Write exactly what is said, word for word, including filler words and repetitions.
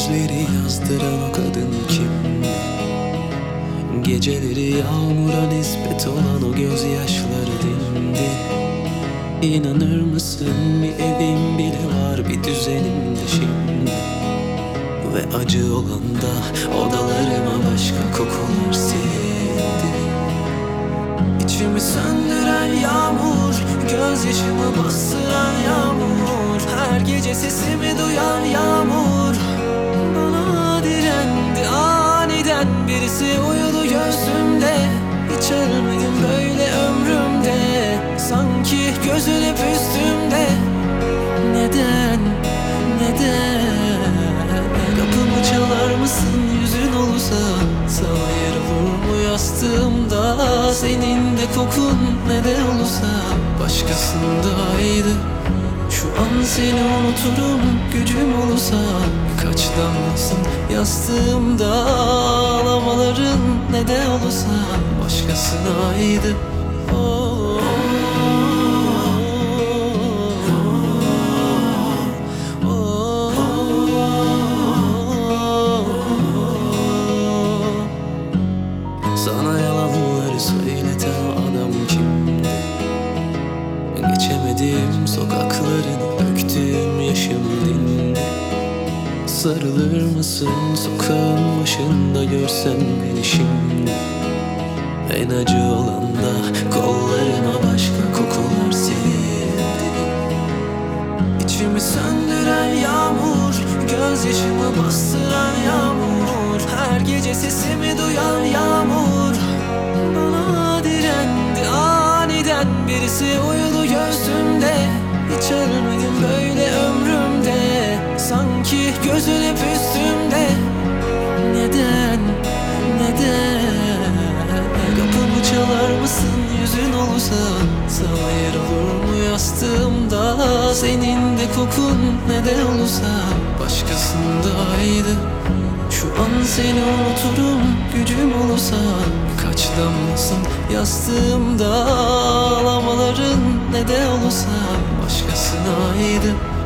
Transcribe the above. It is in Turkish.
sözleri yazdıran o kadın kimdi? Geceleri yağmura nispet olan o gözyaşları dindi. İnanır mısın, bir evim bile var, bir düzenim de şimdi. Ve acı olan da odalarıma başka kokular sildi. İçimi söndüren yağmur, gözyaşımı bastıran yağmur, her gece sesimi duyan yağmur bana direndi aniden. Birisi uyudu göğsümde, hiç ölmedim böyle ömrümde. Sanki gözün hep üstümde. Neden, neden? Kapımı çalar mısın, yüzün olursa sana yer olur mu yastığımda? Senin de kokun ne de olursa başkasındaydı. Şu an seni unuturum, gücüm olursa birkaç damlasın yastığımda. Ağlamaların ne de olursa başkasınaydı. Oh. Sana yalanları söyleten o adam kimdi? Geçemedim sokaklarını, döktüğüm yaşım dindi. Sarılır mısın sokağın başında, görsen beni şimdi? En acı olan da kollarıma başka kokular sildi. İçimi söndüren yağmur, gözyaşımı bastıran yağmur, her gece sesimi duyan yağmur bana direndi aniden. Birisi uyudu göğsümde, hiç ölmedim böyle ömrümde. Sanki gözün hep üstümde. Neden, neden? Kapımı çalar mısın, yüzün olursa sana yer olur mu yastığımda? Senin de kokun ne de olursa başkasındaydı. Şu an seni unuturum, gücüm olursa birkaç damlasın yastığımda. Ağlamaların ne de olursa başkasınaydı.